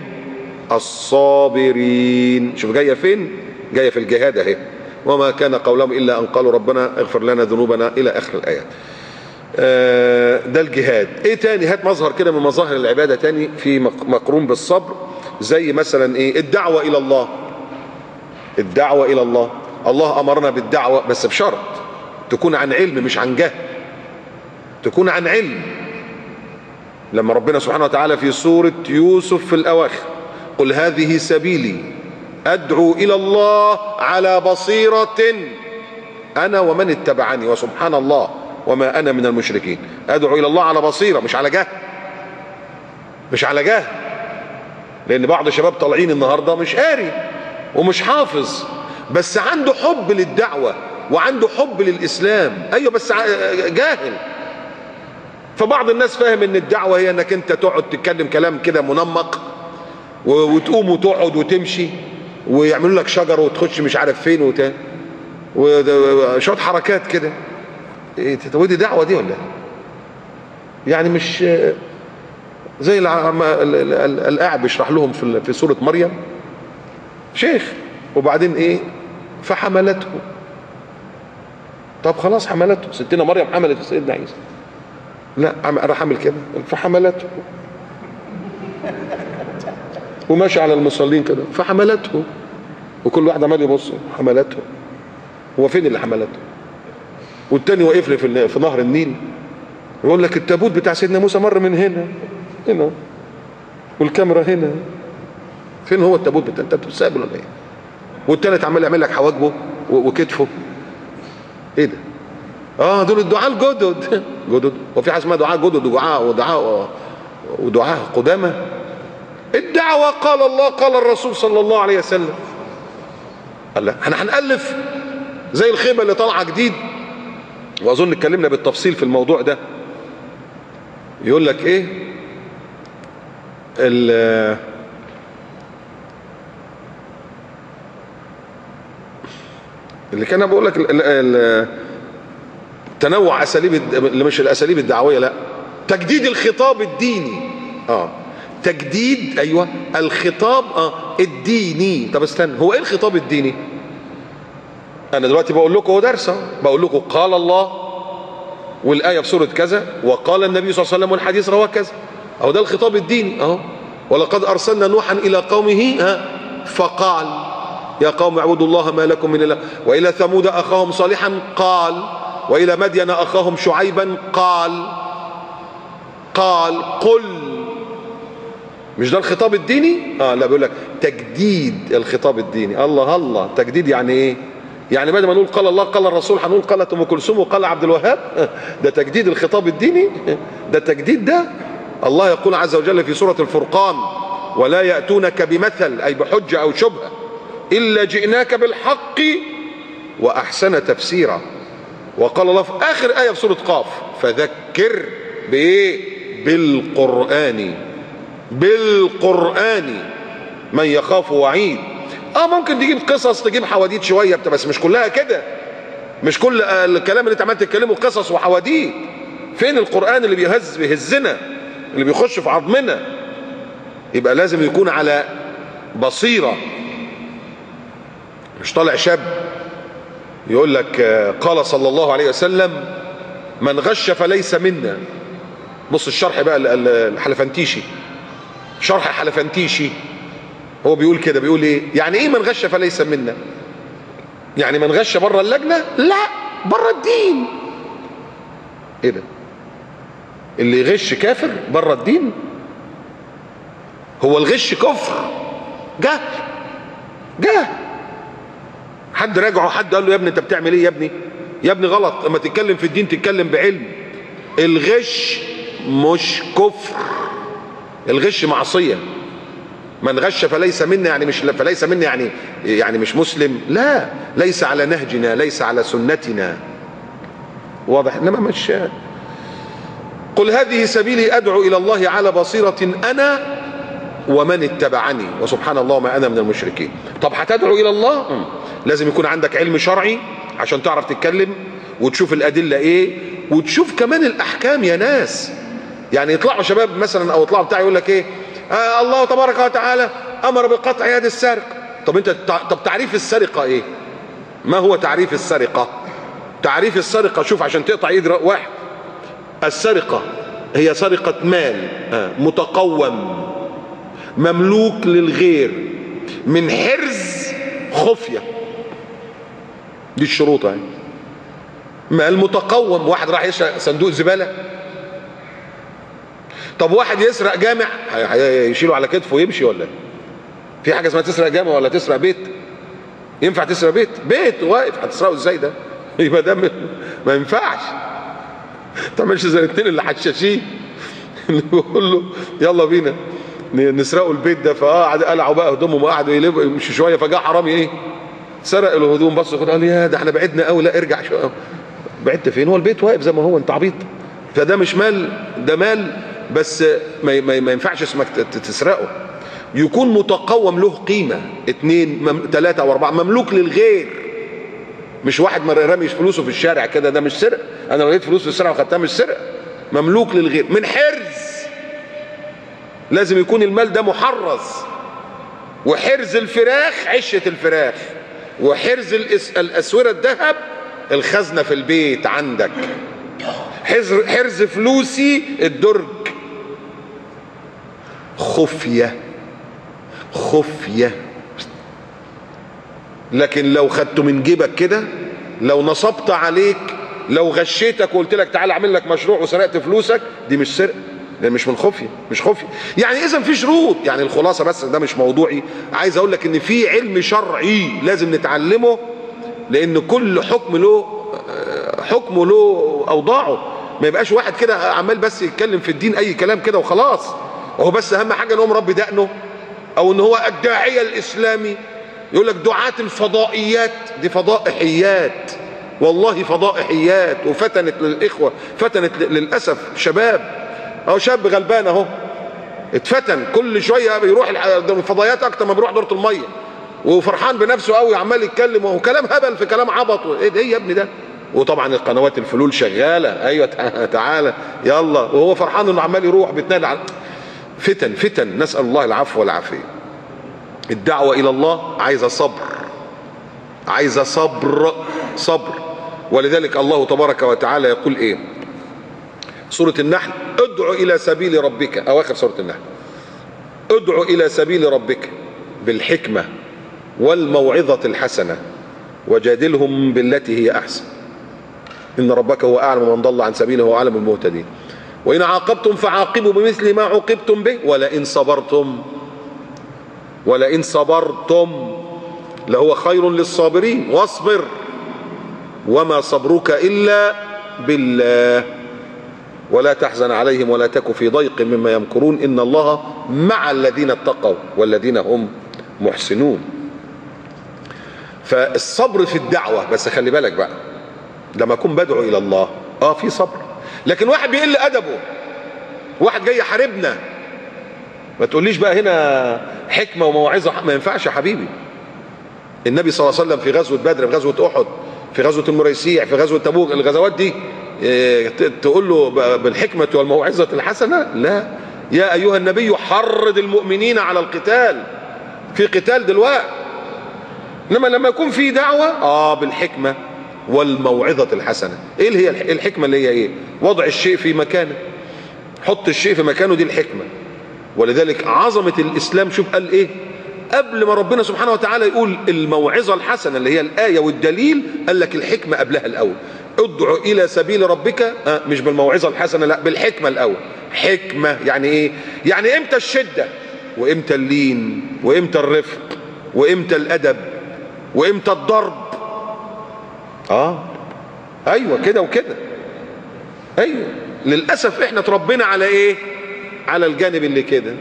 الصابرين. شوف جاية فين؟ جاية في الجهاد اهي. وما كان قولهم إلا أن قالوا ربنا اغفر لنا ذنوبنا إلى آخر الآيات. ده الجهاد. ايه تاني؟ هات مظهر كده من مظاهر العبادة تاني في مقرون بالصبر، زي مثلا ايه؟ الدعوة إلى الله. الدعوة إلى الله، الله أمرنا بالدعوة بس بشرط تكون عن علم مش عن جهل، تكون عن علم. لما ربنا سبحانه وتعالى في سورة يوسف في الأواخر قل هذه سبيلي أدعو إلى الله على بصيرة أنا ومن اتبعني وسبحان الله وما أنا من المشركين. أدعو إلى الله على بصيرة، مش على جهل، مش على جهل. لأن بعض الشباب طالعين النهاردة مش قاري ومش حافظ بس عنده حب للدعوة وعنده حب للإسلام، أيوة بس جاهل. فبعض الناس فاهم ان الدعوة هي انك انت تقعد تتكلم كلام كده منمق وتقوم وتقعد وتمشي ويعملوا لك شجر وتخش مش عارف فين وشوية حركات كده. ايه ودي دعوة دي ولا يعني؟ مش زي القاعد بيشرح لهم في سورة مريم شيخ وبعدين ايه فحملته. طب خلاص حملته، ستنا مريم حملت سيدنا عيسى. لا راح اعمل كده فحملته، وماشي على المصلين كده فحملته، وكل واحد عمال يبص حملته. هو فين اللي حملته؟ والتاني واقف لي في نهر النيل يقول لك التابوت بتاع سيدنا موسى مر من هنا والكاميرا هنا. فين هو التابوت بتاع؟ انت بتسابل ولا ايه؟ والتالت عمال يعمل لك حواجبه وكتفه. ايه ده؟ دول الدعاء الجدد. وفي حاجه اسمها دعاء جدد ودعاء قدامى؟ الدعوه قال الله قال الرسول صلى الله عليه وسلم. الله، احنا هنألف زي الخيبه اللي طالعه جديد، واظن اتكلمنا بالتفصيل في الموضوع ده. يقول لك ايه اللي كان بقول لك تنوع اساليب، مش الاساليب الدعويه، لا، تجديد الخطاب الديني. تجديد، ايوه، الخطاب الديني. طب استنى، هو ايه الخطاب الديني؟ انا دلوقتي بقول لكم هو درس، بقول لكم قال الله والايه في سوره كذا وقال النبي صلى الله عليه وسلم والحديث رواه كذا، اهو ده الخطاب الديني اهو. ولقد ارسلنا نوحا الى قومه فقال يا قوم اعبدوا الله ما لكم من اله، والى ثمود اخاهم صالحا قال، والى مدين اخاهم شعيبا قال قل. مش ده الخطاب الديني؟ لا، بيقول لك تجديد الخطاب الديني. الله، تجديد يعني ايه؟ يعني بدل ما نقول قال الله قال الرسول هنقول قالت ام كلثوم وقال عبد الوهاب؟ ده تجديد الخطاب الديني؟ ده تجديد ده؟ الله يقول عز وجل في سورة الفرقان ولا يأتونك بمثل، أي بحجة أو شبهة، إلا جئناك بالحق وأحسن تفسيرا. وقال الله في آخر آية في سورة قاف فذكر بإيه؟ بالقرآن من يخاف وعيد. ممكن تجيب قصص، تجيب حواديت شوية بس مش كلها كده، مش كل الكلام اللي انت عمال تتكلمه قصص وحواديت. فين القرآن اللي بيهزنا، اللي بيخش في عظمنا؟ يبقى لازم يكون على بصيرة. مش طالع شاب يقول لك قال صلى الله عليه وسلم من غش فليس منا. بص الشرح بقى الحلفنتيشي، شرح حلفنتيشي هو بيقول كده، بيقول ايه يعني ايه من غش فليس منا؟ يعني من غش بره اللجنة؟ لا، بره الدين. ايه ده؟ اللي يغش كافر بره الدين؟ هو الغش كفر؟ جهل، جهل. حد راجعه، حد قال له يا ابني انت بتعمل ايه يا ابني؟ يا ابني غلط، اما تتكلم في الدين تتكلم بعلم. الغش مش كفر، الغش معصية. من غش فليس منا يعني مش فليس منا يعني مش مسلم، لا، ليس على نهجنا، ليس على سنتنا. واضح؟ انما مش قل هذه سبيلي ادعو الى الله على بصيرة انا ومن اتبعني وسبحان الله ما انا من المشركين. طب هتدعو الى الله لازم يكون عندك علم شرعي عشان تعرف تتكلم وتشوف الادله ايه، وتشوف كمان الاحكام يا ناس. يعني يطلعوا شباب مثلا او يطلعوا بتاع يقول لك ايه الله تبارك وتعالى امر بقطع يد السارق. طب انت طب تعريف السرقه ايه؟ ما هو تعريف السرقه؟ تعريف السرقه شوف عشان تقطع يد واحد. السرقه هي سرقه مال متقوم مملوك للغير من حرز خفيه. دي الشروط يعني. مال متقوم، واحد راح يسرق صندوق زباله. طب واحد يسرق جامع يشيله على كتفه ويمشي ولا؟ في حاجه اسمها تسرق جامع ولا تسرق بيت؟ ينفع تسرق بيت؟ بيت واقف هتسرقه ازاي ده؟ يبقى ده ما ينفعش. ما تعملش زي الاثنين اللي حشاشين اللي بيقول له يلا بينا نسرقوا البيت ده، قلعوا بقى هدومهم وقعدوا يمشوا شويه، فجاء حرامي ايه؟ سرق الهدوم، بص قال يا ده احنا بعدنا قوي، لا ارجع شويه. بعدت فين؟ هو البيت واقف زي ما هو، انت عبيط. فده مش مال، ده مال بس ما ينفعش اسمك تسرقه. يكون متقوم له قيمه، 2 3 أو 4 مملوك للغير. مش واحد رامي فلوسه في الشارع كده، ده مش سرقه. انا لو لقيت فلوس في الشارع وخدتها مش سرقه. مملوك للغير من حرز. لازم يكون المال ده محرز. وحرز الفراخ عشه الفراخ، وحرز الاسوره الذهب الخزنه في البيت عندك، حرز فلوسي الدرج. خفيه خفيه. لكن لو خدته من جيبك كده، لو نصبت عليك، لو غشيتك وقلت لك تعال اعمل لك مشروع وسرقت فلوسك، دي مش سرقه، ده مش من خفيه، مش خفيه. يعني اذا في شروط. يعني الخلاصه بس ده مش موضوعي، عايز اقول لك ان في علم شرعي لازم نتعلمه، لان كل حكم له حكمه له اوضاعه. ما يبقاش واحد كده عمال بس يتكلم في الدين اي كلام كده وخلاص، وهو بس اهم حاجه ان هو مربي دقنه، او ان هو الداعيه الاسلامي. يقول لك دعاة الفضائيات، دي فضائحيات، والله فضائحيات. وفتنت للاخوه، فتنت للاسف شباب. اهو شاب غلبان اهو اتفتن، كل شويه بيروح الفضائيات اكتر ما بيروح دوره الميه، وفرحان بنفسه قوي عمال يتكلم، وهو كلام هبل في كلام عبط. ايه ده يا ابني ده؟ وطبعا القنوات الفلول شغاله، ايوه تعالى يلا، وهو فرحان انه عمال يروح بيتنادى على فتن. نسال الله العفو والعافيه. الدعوه الى الله عايزه صبر، عايزه صبر. ولذلك الله تبارك وتعالى يقول ايه؟ سوره النحل: ادع الى سبيل ربك، اواخر سوره النحل: ادع الى سبيل ربك بالحكمه والموعظه الحسنه وجادلهم بالتي هي احسن ان ربك هو اعلم من ضل عن سبيله وهو اعلم بالمهتدين وان عاقبتم فعاقبوا بمثل ما عوقبتم به ولئن صبرتم لهو خير للصابرين واصبر وما صبرك الا بالله ولا تحزن عليهم ولا تك في ضيق مما يمكرون ان الله مع الذين اتقوا والذين هم محسنون. فالصبر في الدعوه، بس خلي بالك بقى لما اكون بدعو الى الله في صبر. لكن واحد بيقل ادبه، واحد جاي يحاربنا، ما تقوليش بقى هنا حكمه وموعظه، ما ينفعش يا حبيبي. النبي صلى الله عليه وسلم في غزوه بدر، في غزوه احد، في غزوه المريسيع، في غزوه تبوك، الغزوات دي تقول له بالحكمه والموعظه الحسنه؟ لا. يا ايها النبي حرض المؤمنين على القتال، في قتال دلوقتي. انما لما يكون في دعوة بالحكمة والموعظة الحسنة. ايه اللي هي الحكمة؟ اللي هي ايه؟ وضع الشيء في مكانه، حط الشيء في مكانه، دي الحكمة. ولذلك عظمة الاسلام، شوف قال ايه قبل ما ربنا سبحانه وتعالى يقول الموعظة الحسنة اللي هي الآية والدليل، قال لك الحكمة قبلها الأول. ادعو إلى سبيل ربك، مش بالموعظة الحسنة، لا، بالحكمة الأول. حكمة يعني ايه؟ يعني امتى الشدة، وامتى اللين، وامتى الرفق، وامتى الأدب، وامتى الضرب. ايوه كده وكده. ايوه للأسف احنا اتربينا على ايه؟ على الجانب اللي كده.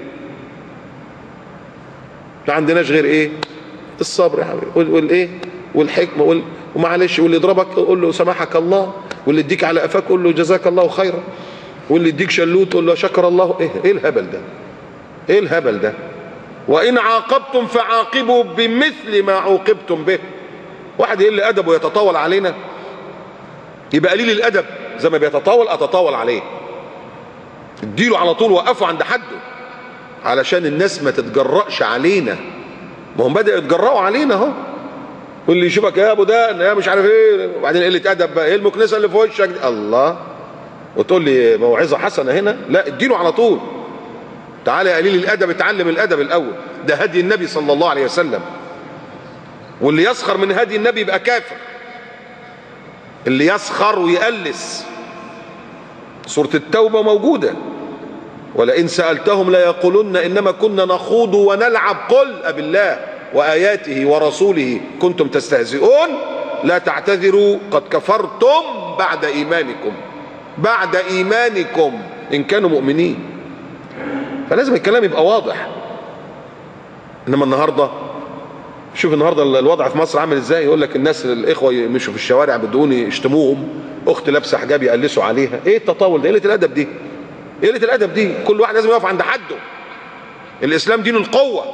ما عندناش غير ايه؟ الصبر يا حبيبي، والايه؟ والحكمه، ومعلش، واللي يضربك قول له سامحك الله، واللي يديك على قفاك قول له جزاك الله خيرا، واللي يديك شلوت قول له شكر الله. ايه الهبل ده؟ ايه الهبل ده؟ وان عاقبتم فعاقبوا بمثل ما عوقبتم به. واحد يقل ادب ويتطاول علينا، يبقى قليل الادب، زي ما بيتطاول اتطاول عليه. اديله على طول، وقفوا عند حده علشان الناس ما تتجرأش علينا. ما هم بدأوا يتجرأوا علينا اهو. واللي يشوفك يا ابو ده يا مش عارف ايه، وبعدين قله ادب بقى، ايه المكنسه اللي في وشك دي؟ الله. وتقول لي موعظه حسنه هنا؟ لا، اديله على طول. تعالى يا قليل الادب، اتعلم الادب الاول. ده هدي النبي صلى الله عليه وسلم. واللي يسخر من هدي النبي يبقى كافر. اللي يسخر ويقلس. سوره التوبه موجوده. ولئن سألتهم ليقولن إنما كنا نخوض ونلعب، قل أبالله وآياته ورسوله كنتم تستهزئون لا تعتذروا قد كفرتم بعد إيمانكم. بعد إيمانكم إن كانوا مؤمنين. فلازم الكلام يبقى واضح. إنما النهاردة، شوف النهاردة الوضع في مصر عامل إزاي. يقول لك الناس الإخوة يمشوا في الشوارع بدون يشتموهم، أخت لابسة حجاب يقلسوا عليها. إيه التطاول ده؟ قلة الأدب دي. قلة الأدب دي. كل واحد لازم يقف عند حده. الإسلام دين القوة،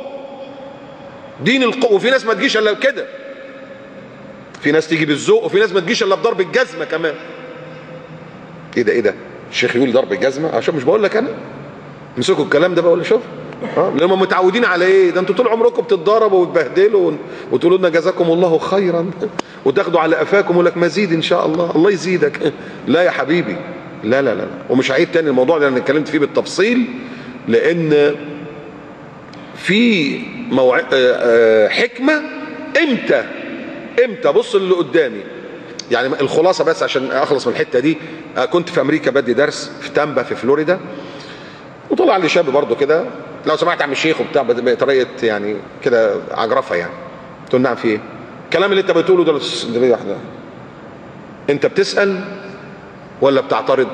دين القوة. وفي ناس ما تجيش إلا كده، في ناس تيجي بالذوق، وفي ناس ما تجيش إلا بضرب الجزمة كمان. إيه ده؟ الشيخ يقول ضرب الجزمة؟ عشان مش بقول لك أنا امسكوا الكلام ده، بقول شوف لما متعودين على إيه؟ ده أنتوا طول عمركم بتتضربوا وتبهدلوا وتقولوا لنا جزاكم الله خيرا، وتاخدوا على قفاكم ويقول لك مزيد إن شاء الله، الله يزيدك. لا يا حبيبي، لا لا لا. ومش هعيد تاني الموضوع ده، انا اتكلمت فيه بالتفصيل، لان في حكمه. امتى بص اللي قدامي. يعني الخلاصه بس عشان اخلص من الحته دي، كنت في امريكا بدي درس في تامبا في فلوريدا، وطلع لي شاب برضه كده، لو سمحت يا عم الشيخ وبتاع، بطريقه يعني كده عجرفه يعني. قلت له نعم في ايه؟ الكلام اللي انت بتقوله ده واحده، انت بتسال ولا بتعترض؟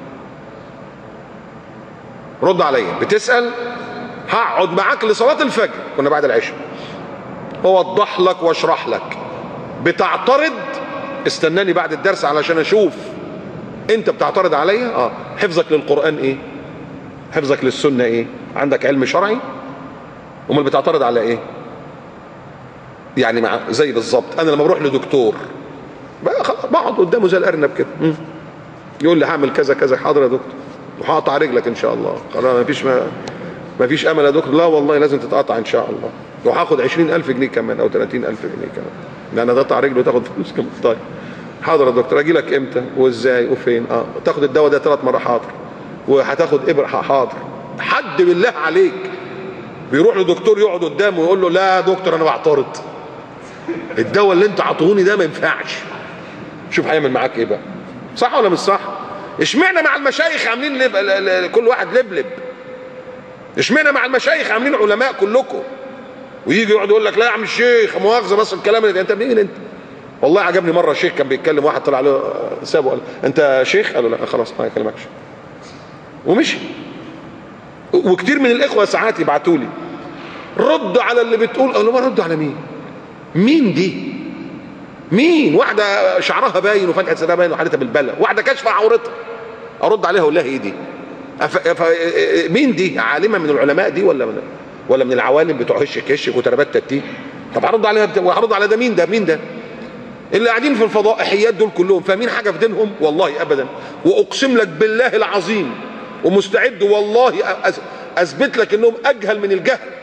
رد عليا. بتسأل؟ هقعد معاك لصلاة الفجر، كنا بعد العشاء، اوضح لك واشرح لك. بتعترض؟ استناني بعد الدرس علشان اشوف انت بتعترض عليا. حفظك للقرآن ايه؟ حفظك للسنة ايه؟ عندك علم شرعي؟ امال بتعترض على ايه؟ يعني زي بالظبط انا لما بروح لدكتور بقعد قدامه زي الارنب كده، يقول لي هعمل كذا كذا، حاضر يا دكتور، وهقطع رجلك ان شاء الله، خلاص ما فيش امل يا دكتور، لا والله لازم تتقطع ان شاء الله، وهاخد 20,000 جنيه كمان او 30,000 جنيه كمان، لان تقطع رجله وتاخد فلوس كمان. طيب حاضر يا دكتور، اجي لك امتى وازاي وفين؟ تاخد الدواء ده 3 مرات، حاضر، وهتاخد ابره، حاضر. حد بالله عليك بيروح لدكتور يقعد قدامه ويقول له لا يا دكتور انا بعترض، الدواء اللي انت عطوني ده ما ينفعش. شوف هيعمل معاك ايه بقى؟ صح ولا مش صح؟ اشمعنى مع المشايخ عاملين كل واحد لبلب؟ اشمعنى مع المشايخ عاملين علماء كلكم؟ ويجي يقعد يقول لك لا يا عم الشيخ مؤاخذه بس الكلام اللي انت منين انت؟ والله عجبني مره شيخ كان بيتكلم، واحد طلع له سابه قال انت شيخ؟ قال له لا خلاص ما يكلمكش ومشي. وكتير من الاخوه ساعات يبعتوا لي رد على اللي بتقول، اقول له رد على مين؟ مين دي؟ مين؟ واحده شعرها باين وفتحه صدرها باين وحالتها بالبلة، واحده كاشفه عورتها، ارد عليها اقول لها ايه دي؟ مين دي؟ عالمه من العلماء دي ولا من العوالم بتوع هشك هشك وتربات تتيه؟ طب هرد عليها وهرد على ده مين؟ ده مين ده؟ اللي قاعدين في الفضائحيات دول كلهم فاهمين حاجه في دينهم؟ والله ابدا. واقسم لك بالله العظيم ومستعد والله اثبت لك انهم اجهل من الجهل،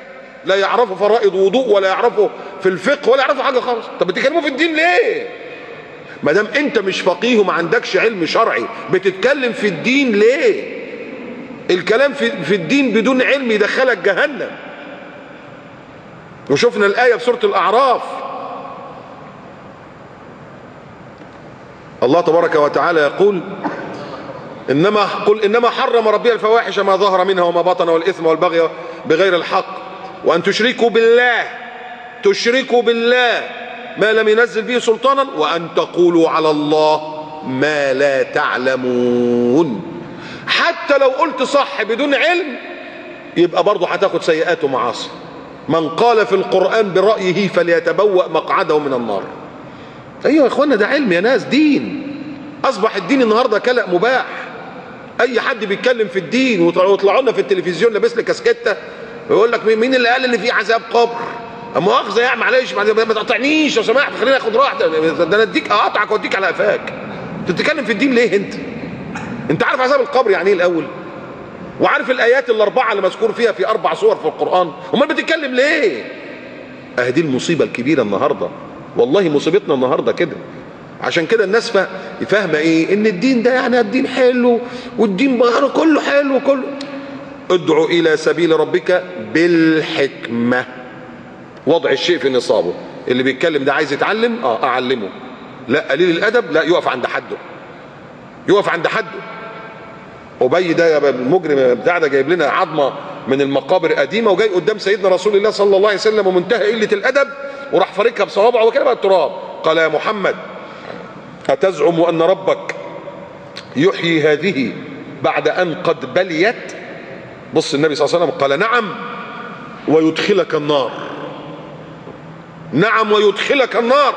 لا يعرفوا فرائض وضوء ولا يعرفوا في الفقه ولا يعرفوا حاجه خالص. طب بتتكلموا في الدين ليه؟ ما دام انت مش فقيه وما عندكش علم شرعي بتتكلم في الدين ليه؟ الكلام في الدين بدون علم يدخلك جهنم. وشفنا الآية في سورة الأعراف، الله تبارك وتعالى يقول قل إنما حرم ربي الفواحش ما ظهر منها وما بطن والإثم والبغي بغير الحق وأن تشركوا بالله ما لم ينزل به سلطانا وأن تقولوا على الله ما لا تعلمون. حتى لو قلت صح بدون علم يبقى برضه هتاخد سيئات ومعاصي. من قال في القرآن برأيه فليتبوأ مقعده من النار. ايوه يا اخوانا، ده علم يا ناس، دين. اصبح الدين النهارده كلأ مباح. اي حد بيتكلم في الدين ويطلعوا لنا في التلفزيون لابس لي كاسكته ويقول لك مين اللي قال ان في عذاب قبر؟ مؤاخذه يعني، معلش ما تقطعنيش لو سمحت، خليني اخد راحتي، ده انا اديك اقطعك واديك على قفاك. انت بتتكلم في الدين ليه انت عارف عذاب القبر يعني ايه الاول؟ وعارف الايات الاربعه اللي مذكور فيها في 4 سور في القران؟ امال بتتكلم ليه؟ دي المصيبه الكبيره النهارده، والله مصيبتنا النهارده كده. عشان كده الناس فاهمه ايه؟ ان الدين ده يعني الدين حلو والدين كله حلو وكله. ادعو الى سبيل ربك بالحكمه، وضع الشيء في نصابه. اللي بيتكلم ده عايز يتعلم، اعلمه. لا قليل الادب، لا يقف عند حده. أبي ده المجرم بتاع ده جايب لنا عظمه من المقابر قديمه وجاي قدام سيدنا رسول الله صلى الله عليه وسلم ومنتهى قله الادب وراح فاركها بصوابعه وكده بقى التراب. قال يا محمد أتزعم أن ربك يحيي هذه بعد أن قد بليت؟ بص النبي صلى الله عليه وسلم قال نعم ويدخلك النار. نعم ويدخلك النار.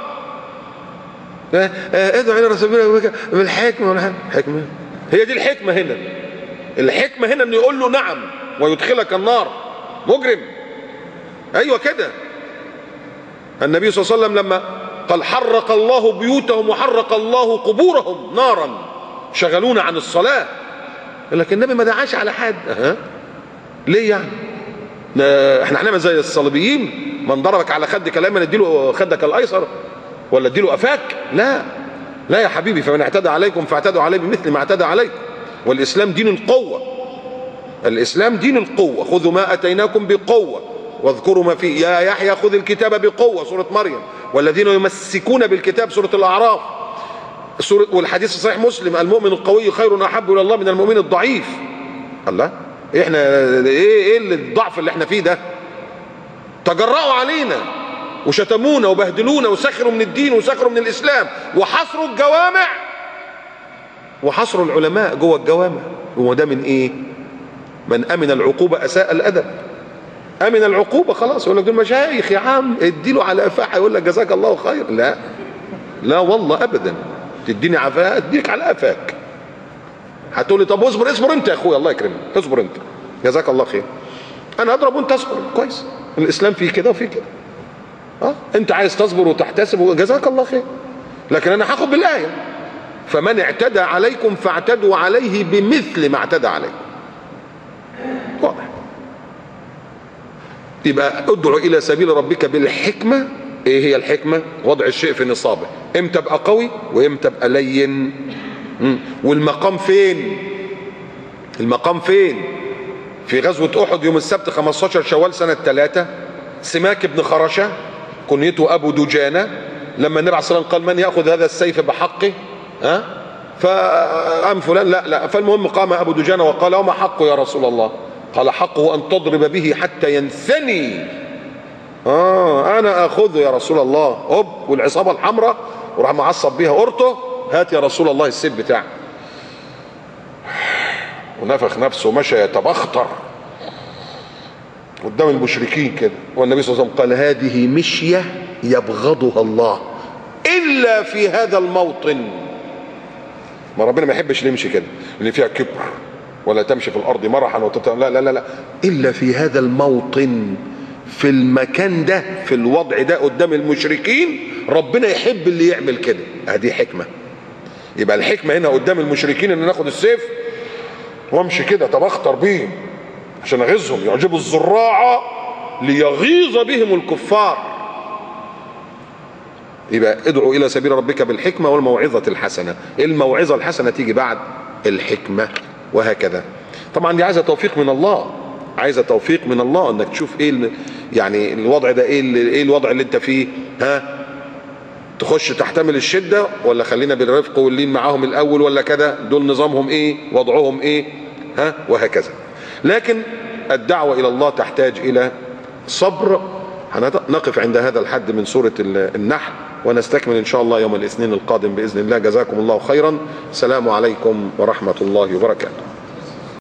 ادعو الى رسول بالحكمه. حكمه؟ هي دي الحكمه هنا. الحكمه هنا انه يقول له نعم ويدخلك النار. مجرم. ايوه كده. النبي صلى الله عليه وسلم لما قال حرق الله بيوتهم وحرق الله قبورهم نارا شغلونا عن الصلاه، لكن النبي ما دعاش على حد. ليه يعني؟ احنا هنعمل زي الصليبيين، من ضربك على خدك الأيمن اديله خدك الايسر ولا اديله قفاك؟ لا يا حبيبي، فمن اعتدى عليكم فاعتدوا عليه بمثل ما اعتدى عليكم. والاسلام دين القوه. الاسلام دين القوه. خذوا ما اتيناكم بقوه واذكروا ما فيه. يا يحيى خذ الكتاب بقوه، سوره مريم. والذين يمسكون بالكتاب، سوره الاعراف. والحديث صحيح مسلم المؤمن القوي خير واحب الى الله من المؤمن الضعيف. الله، احنا ايه الضعف اللي احنا فيه ده؟ تجرأوا علينا وشتمونا وبهدلونا وسخروا من الدين وسخروا من الاسلام وحصروا الجوامع وحصروا العلماء جوه الجوامع. هو ده من ايه؟ من امن العقوبه اساء الادب. امن العقوبه خلاص، يقول لك دول مشايخ يا عم اديله على قفاه يقول لك جزاك الله خير. لا والله ابدا. تديني عفاه اديك على قفاك. هتقول لي طب اصبر انت يا اخويا، الله يكرمك، اصبر انت جزاك الله خير. انا اضرب وانت اصبر، كويس. الاسلام فيه كده وفيه كده. انت عايز تصبر وتحتسب جزاك الله خير، لكن انا هاخد بالايه فمن اعتدى عليكم فاعتدوا عليه بمثل ما اعتدى عليكم. واضح. يبقى ادعو الى سبيل ربك بالحكمه. ايه هي الحكمه؟ وضع الشيء في نصابه. امتى ابقى قوي وامتى ابقى لين. والمقام فين؟ المقام فين؟ في غزوه احد يوم السبت 15 شوال سنه 3، سماك بن خرشه كنيته ابو دجانه، لما النبي عليه الصلاه والسلام قال من ياخذ هذا السيف بحقه؟ فقام فلان لا. فالمهم قام ابو دجانه وقال وما حقه يا رسول الله؟ قال حقه ان تضرب به حتى ينثني. انا اخذه يا رسول الله. والعصابه الحمراء وراح معصب بيها قرطه. هات يا رسول الله السيف بتاعك. ونفخ نفسه ومشى يتبختر قدام المشركين كده. والنبي صلى الله عليه وسلم قال هذه مشيه يبغضها الله الا في هذا الموطن. ما ربنا ما يحبش نمشي كده اللي فيها كبر، ولا تمشي في الارض مرحا لا الا في هذا الموطن، في المكان ده، في الوضع ده قدام المشركين. ربنا يحب اللي يعمل كده. هذه حكمه. يبقى الحكمه هنا قدام المشركين ان ناخد السيف وامشي كده تبختر بيه عشان اغيظهم. يعجبوا الزراعه ليغيظ بهم الكفار. يبقى ادعوا الى سبيل ربك بالحكمة والموعظة الحسنة. الموعظة الحسنة تيجي بعد الحكمة، وهكذا. طبعا دي عايزة توفيق من الله، عايزة توفيق من الله، انك تشوف ايه يعني الوضع ده، ايه الوضع اللي انت فيه، ها تخش تحتمل الشدة ولا خلينا بالرفق واللين معاهم الاول ولا كذا، دول نظامهم ايه، وضعهم ايه، ها وهكذا. لكن الدعوة الى الله تحتاج الى صبر. هنقف عند هذا الحد من سورة النحل، ونستكمل ان شاء الله يوم الاثنين القادم باذن الله. جزاكم الله خيرا. السلام عليكم ورحمة الله وبركاته.